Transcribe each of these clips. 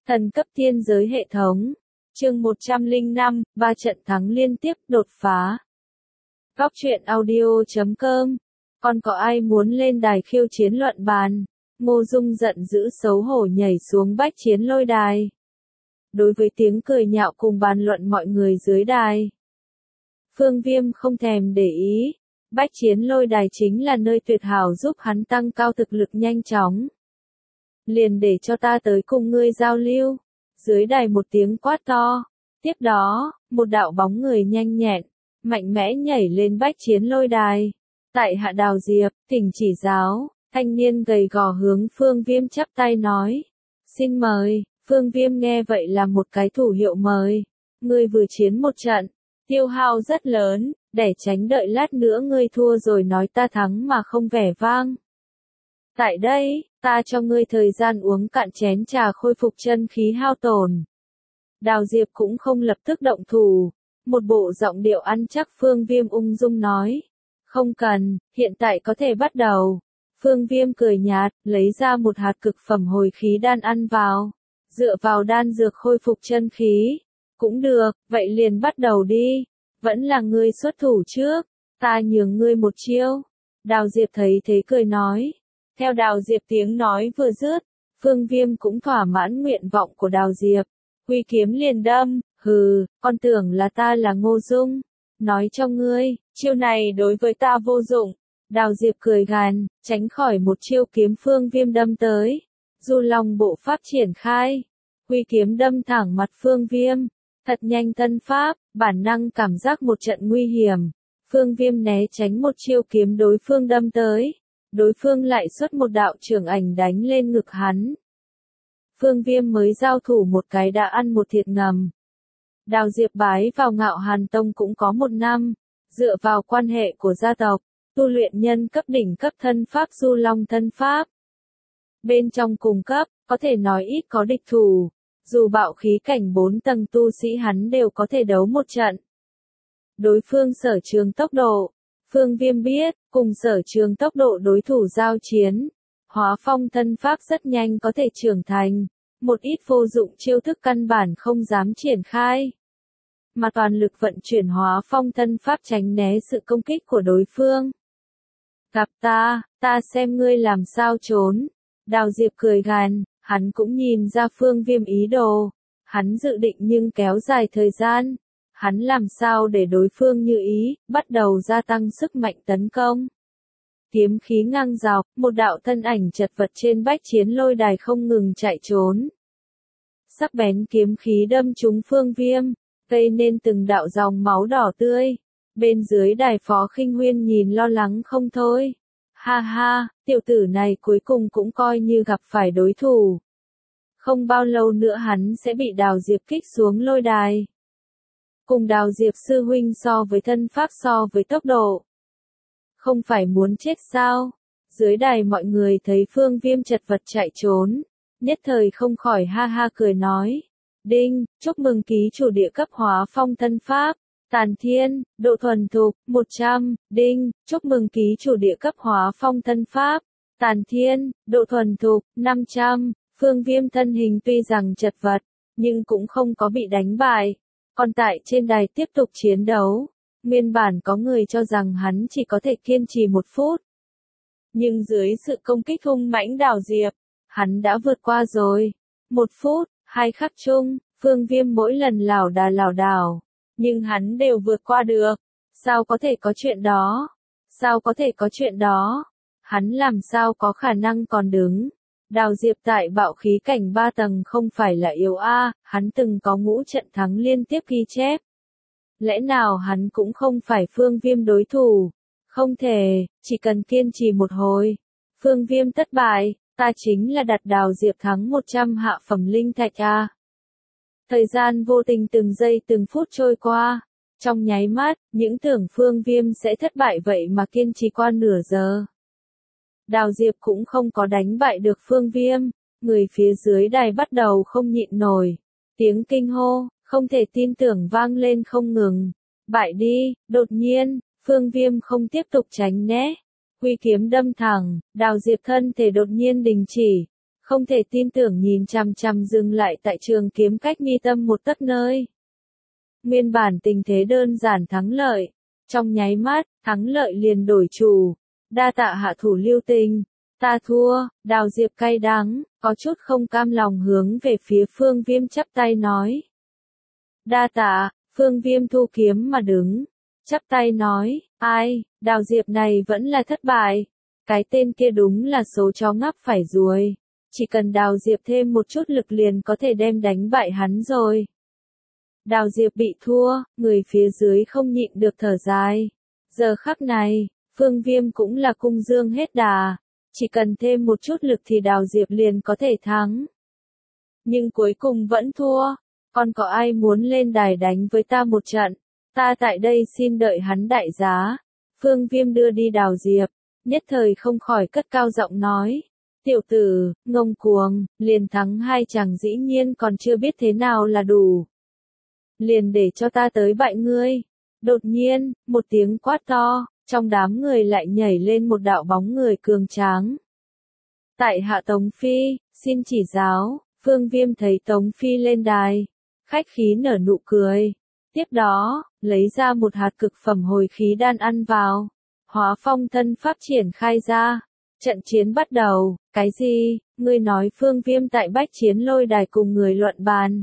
Thần cấp thiên giới hệ thống. Chương 105, 3 trận thắng liên tiếp, đột phá. Góc truyện audio.com. Còn có ai muốn lên đài khiêu chiến luận bàn? Ngô Dung giận dữ xấu hổ nhảy xuống bách chiến lôi đài. Đối với tiếng cười nhạo cùng bàn luận mọi người dưới đài, Phương Viêm không thèm để ý. Bách chiến lôi đài chính là nơi tuyệt hảo giúp hắn tăng cao thực lực nhanh chóng. Liền để cho ta tới cùng ngươi giao lưu. Dưới đài một tiếng quát to. Tiếp đó, một đạo bóng người nhanh nhẹn, mạnh mẽ nhảy lên bách chiến lôi đài. Tại hạ Đào Diệp, thỉnh chỉ giáo. Thanh niên gầy gò hướng Phương Viêm chắp tay nói. Xin mời. Phương Viêm nghe vậy là một cái thủ hiệu mời. Ngươi vừa chiến một trận, tiêu hao rất lớn, để tránh đợi lát nữa ngươi thua rồi nói ta thắng mà không vẻ vang. Tại đây, ta cho ngươi thời gian uống cạn chén trà khôi phục chân khí hao tổn. Đào Diệp cũng không lập tức động thủ. Một bộ giọng điệu ăn chắc Phương Viêm ung dung nói. Không cần, hiện tại có thể bắt đầu. Phương Viêm cười nhạt, lấy ra một hạt cực phẩm hồi khí đan ăn vào. Dựa vào đan dược khôi phục chân khí. Cũng được, vậy liền bắt đầu đi. Vẫn là ngươi xuất thủ trước. Ta nhường ngươi một chiêu. Đào Diệp thấy thế cười nói. Theo Đào Diệp tiếng nói vừa dứt, Phương Viêm cũng thỏa mãn nguyện vọng của Đào Diệp. Huy kiếm liền đâm, hừ, con tưởng là ta là Ngô Dung. Nói cho ngươi, chiêu này đối với ta vô dụng. Đào Diệp cười gằn, tránh khỏi một chiêu kiếm Phương Viêm đâm tới. Du Long bộ pháp triển khai. Huy kiếm đâm thẳng mặt Phương Viêm. Thật nhanh tân pháp, bản năng cảm giác một trận nguy hiểm. Phương Viêm né tránh một chiêu kiếm đối phương đâm tới. Đối phương lại xuất một đạo trường ảnh đánh lên ngực hắn. Phương Viêm mới giao thủ một cái đã ăn một thiệt ngầm. Đào Diệp bái vào Ngạo Hàn Tông cũng có 1 năm. Dựa vào quan hệ của gia tộc, tu luyện nhân cấp đỉnh cấp thân pháp Du Long thân pháp. Bên trong cùng cấp, có thể nói ít có địch thủ. Dù bạo khí cảnh 4 tầng tu sĩ hắn đều có thể đấu một trận. Đối phương sở trường tốc độ. Phương Viêm biết, cùng sở trường tốc độ đối thủ giao chiến. Hóa phong thân pháp rất nhanh có thể trưởng thành. Một ít vô dụng chiêu thức căn bản không dám triển khai. Mà toàn lực vận chuyển hóa phong thân pháp tránh né sự công kích của đối phương. Gặp ta xem ngươi làm sao trốn. Đào Diệp cười gằn, hắn cũng nhìn ra Phương Viêm ý đồ. Hắn dự định nhưng kéo dài thời gian. Hắn làm sao để đối phương như ý, bắt đầu gia tăng sức mạnh tấn công. Kiếm khí ngang dọc, một đạo thân ảnh chật vật trên bách chiến lôi đài không ngừng chạy trốn. Sắc bén kiếm khí đâm trúng Phương Viêm, gây nên từng đạo dòng máu đỏ tươi. Bên dưới đài Phó Khinh Huyên nhìn lo lắng không thôi. Ha ha, tiểu tử này cuối cùng cũng coi như gặp phải đối thủ. Không bao lâu nữa hắn sẽ bị Đào Diệp kích xuống lôi đài. Cùng Đào Diệp sư huynh so với thân pháp so với tốc độ. Không phải muốn chết sao? Dưới đài mọi người thấy Phương Viêm chật vật chạy trốn. Nhất thời không khỏi ha ha cười nói. Đinh, chúc mừng ký chủ địa cấp hóa phong thân pháp. Tàn Thiên, độ thuần thục, 100. Đinh, chúc mừng ký chủ địa cấp hóa phong thân pháp. Tàn Thiên, độ thuần thục, 500. Phương Viêm thân hình tuy rằng chật vật, nhưng cũng không có bị đánh bại. Còn tại trên đài tiếp tục chiến đấu. Nguyên bản có người cho rằng hắn chỉ có thể kiên trì 1 phút. Nhưng dưới sự công kích hung mãnh Đào Diệp, hắn đã vượt qua rồi. 1 phút, 2 khắc chung, Phương Viêm mỗi lần lảo đảo. Nhưng hắn đều vượt qua được. Sao có thể có chuyện đó? Sao có thể có chuyện đó? Hắn làm sao có khả năng còn đứng? Đào Diệp tại bạo khí cảnh 3 tầng không phải là yếu a, hắn từng có ngũ trận thắng liên tiếp ghi chép. Lẽ nào hắn cũng không phải Phương Viêm đối thủ? Không thể, chỉ cần kiên trì một hồi. Phương Viêm thất bại, ta chính là đặt Đào Diệp thắng 100 hạ phẩm linh thạch a. Thời gian vô tình từng giây từng phút trôi qua. Trong nháy mắt, những tưởng Phương Viêm sẽ thất bại vậy mà kiên trì qua nửa giờ. Đào Diệp cũng không có đánh bại được Phương Viêm. Người phía dưới đài bắt đầu không nhịn nổi. Tiếng kinh hô, không thể tin tưởng vang lên không ngừng. Bại đi, đột nhiên, Phương Viêm không tiếp tục tránh né. Huy kiếm đâm thẳng, Đào Diệp thân thể đột nhiên đình chỉ. không thể tin tưởng nhìn chằm chằm dừng lại tại trường kiếm cách mi tâm một tấc nơi. Nguyên bản tình thế đơn giản thắng lợi, trong nháy mắt, thắng lợi liền đổi chủ. Đa tạ hạ thủ lưu tình, ta thua. Đào Diệp cay đắng, có chút không cam lòng hướng về phía Phương Viêm chắp tay nói. Đa tạ. Phương Viêm thu kiếm mà đứng, chắp tay nói, ai, Đào Diệp này vẫn là thất bại. Cái tên kia đúng là số chó ngáp phải ruồi. Chỉ cần Đào Diệp thêm một chút lực liền có thể đem đánh bại hắn rồi. Đào Diệp bị thua, người phía dưới không nhịn được thở dài. Giờ khắc này, Phương Viêm cũng là cung dương hết đà. Chỉ cần thêm một chút lực thì Đào Diệp liền có thể thắng. Nhưng cuối cùng vẫn thua. Còn có ai muốn lên đài đánh với ta một trận? Ta tại đây xin đợi hắn đại giá. Phương Viêm đưa đi Đào Diệp, nhất thời không khỏi cất cao giọng nói. Tiểu tử, ngông cuồng, liền thắng 2 chàng dĩ nhiên còn chưa biết thế nào là đủ. Liền để cho ta tới bại ngươi. Đột nhiên, một tiếng quát to, trong đám người lại nhảy lên một đạo bóng người cường tráng. Tại hạ Tống Phi, xin chỉ giáo. Phương Viêm thấy Tống Phi lên đài, khách khí nở nụ cười. Tiếp đó, lấy ra một hạt cực phẩm hồi khí đan ăn vào. Hóa phong thân pháp triển khai ra. Trận chiến bắt đầu. Cái gì? Ngươi nói Phương Viêm tại Bách Chiến Lôi Đài cùng người luận bàn.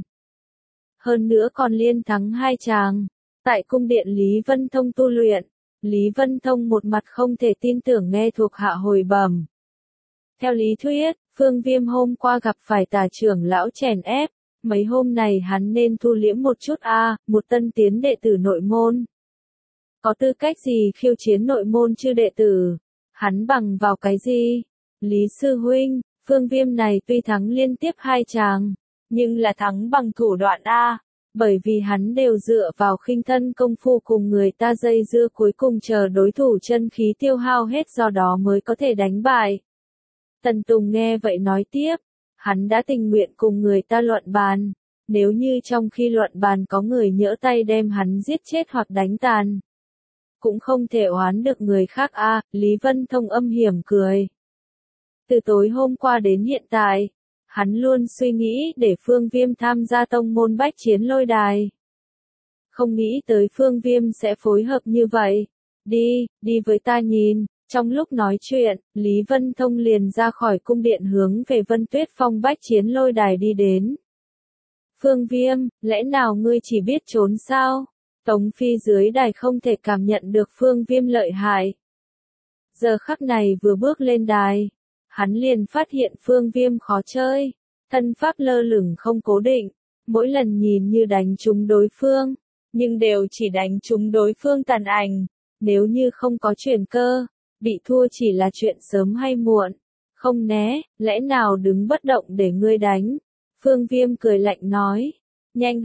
Hơn nữa còn liên thắng 2 chàng. Tại cung điện Lý Vân Thông tu luyện. Lý Vân Thông một mặt không thể tin tưởng nghe thuộc hạ hồi bẩm. Theo lý thuyết, Phương Viêm hôm qua gặp phải Tà trưởng lão chèn ép. Mấy hôm này hắn nên thu liễm một chút một tân tiến đệ tử nội môn. Có tư cách gì khiêu chiến nội môn chứ đệ tử? Hắn bằng vào cái gì? Lý sư huynh, Phương Viêm này tuy thắng liên tiếp 2 chàng, nhưng là thắng bằng thủ đoạn bởi vì hắn đều dựa vào khinh thân công phu cùng người ta dây dưa cuối cùng chờ đối thủ chân khí tiêu hao hết do đó mới có thể đánh bại. Tần Tùng nghe vậy nói tiếp, hắn đã tình nguyện cùng người ta luận bàn, nếu như trong khi luận bàn có người nhỡ tay đem hắn giết chết hoặc đánh tàn. Cũng không thể oán được người khác Lý Vân Thông âm hiểm cười. Từ tối hôm qua đến hiện tại, hắn luôn suy nghĩ để Phương Viêm tham gia tông môn Bách Chiến Lôi Đài. Không nghĩ tới Phương Viêm sẽ phối hợp như vậy. Đi với ta nhìn. Trong lúc nói chuyện, Lý Vân Thông liền ra khỏi cung điện hướng về Vân Tuyết Phong Bách Chiến Lôi Đài đi đến. Phương Viêm, lẽ nào ngươi chỉ biết trốn sao? Tống Phi dưới đài không thể cảm nhận được Phương Viêm lợi hại. Giờ khắc này vừa bước lên đài, hắn liền phát hiện Phương Viêm khó chơi, thân pháp lơ lửng không cố định, mỗi lần nhìn như đánh trúng đối phương, nhưng đều chỉ đánh trúng đối phương tàn ảnh, nếu như không có chuyển cơ, bị thua chỉ là chuyện sớm hay muộn. Không né, lẽ nào đứng bất động để ngươi đánh? Phương Viêm cười lạnh nói, nhanh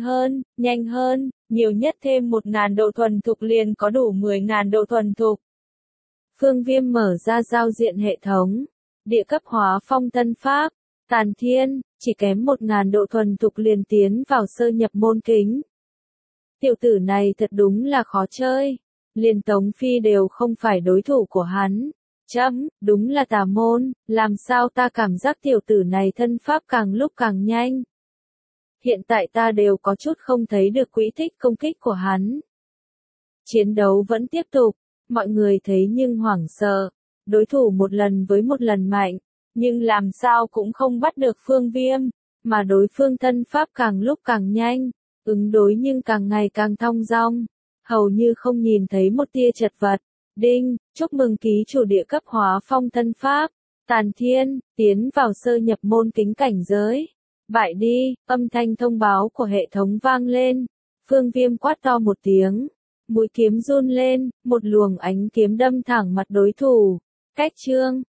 hơn, nhiều nhất thêm 1000 độ thuần thục liền có đủ 10.000 độ thuần thục. Phương Viêm mở ra giao diện hệ thống, địa cấp hóa phong thân pháp, tàn thiên, chỉ kém 1000 độ thuần thục liền tiến vào sơ nhập môn kính. Tiểu tử này thật đúng là khó chơi, liền Tống Phi đều không phải đối thủ của hắn. Đúng là tà môn, làm sao ta cảm giác tiểu tử này thân pháp càng lúc càng nhanh. Hiện tại ta đều có chút không thấy được quỹ tích công kích của hắn. Chiến đấu vẫn tiếp tục, mọi người thấy nhưng hoảng sợ, đối thủ một lần với một lần mạnh, nhưng làm sao cũng không bắt được Phương Viêm, mà đối phương thân pháp càng lúc càng nhanh, ứng đối nhưng càng ngày càng thong dong, hầu như không nhìn thấy một tia chật vật. Đinh, chúc mừng ký chủ địa cấp hóa phong thân pháp, tàn thiên, tiến vào sơ nhập môn kính cảnh giới. Bại đi, âm thanh thông báo của hệ thống vang lên. Phương Viêm quát to một tiếng, mũi kiếm run lên, một luồng ánh kiếm đâm thẳng mặt đối thủ. Cách chương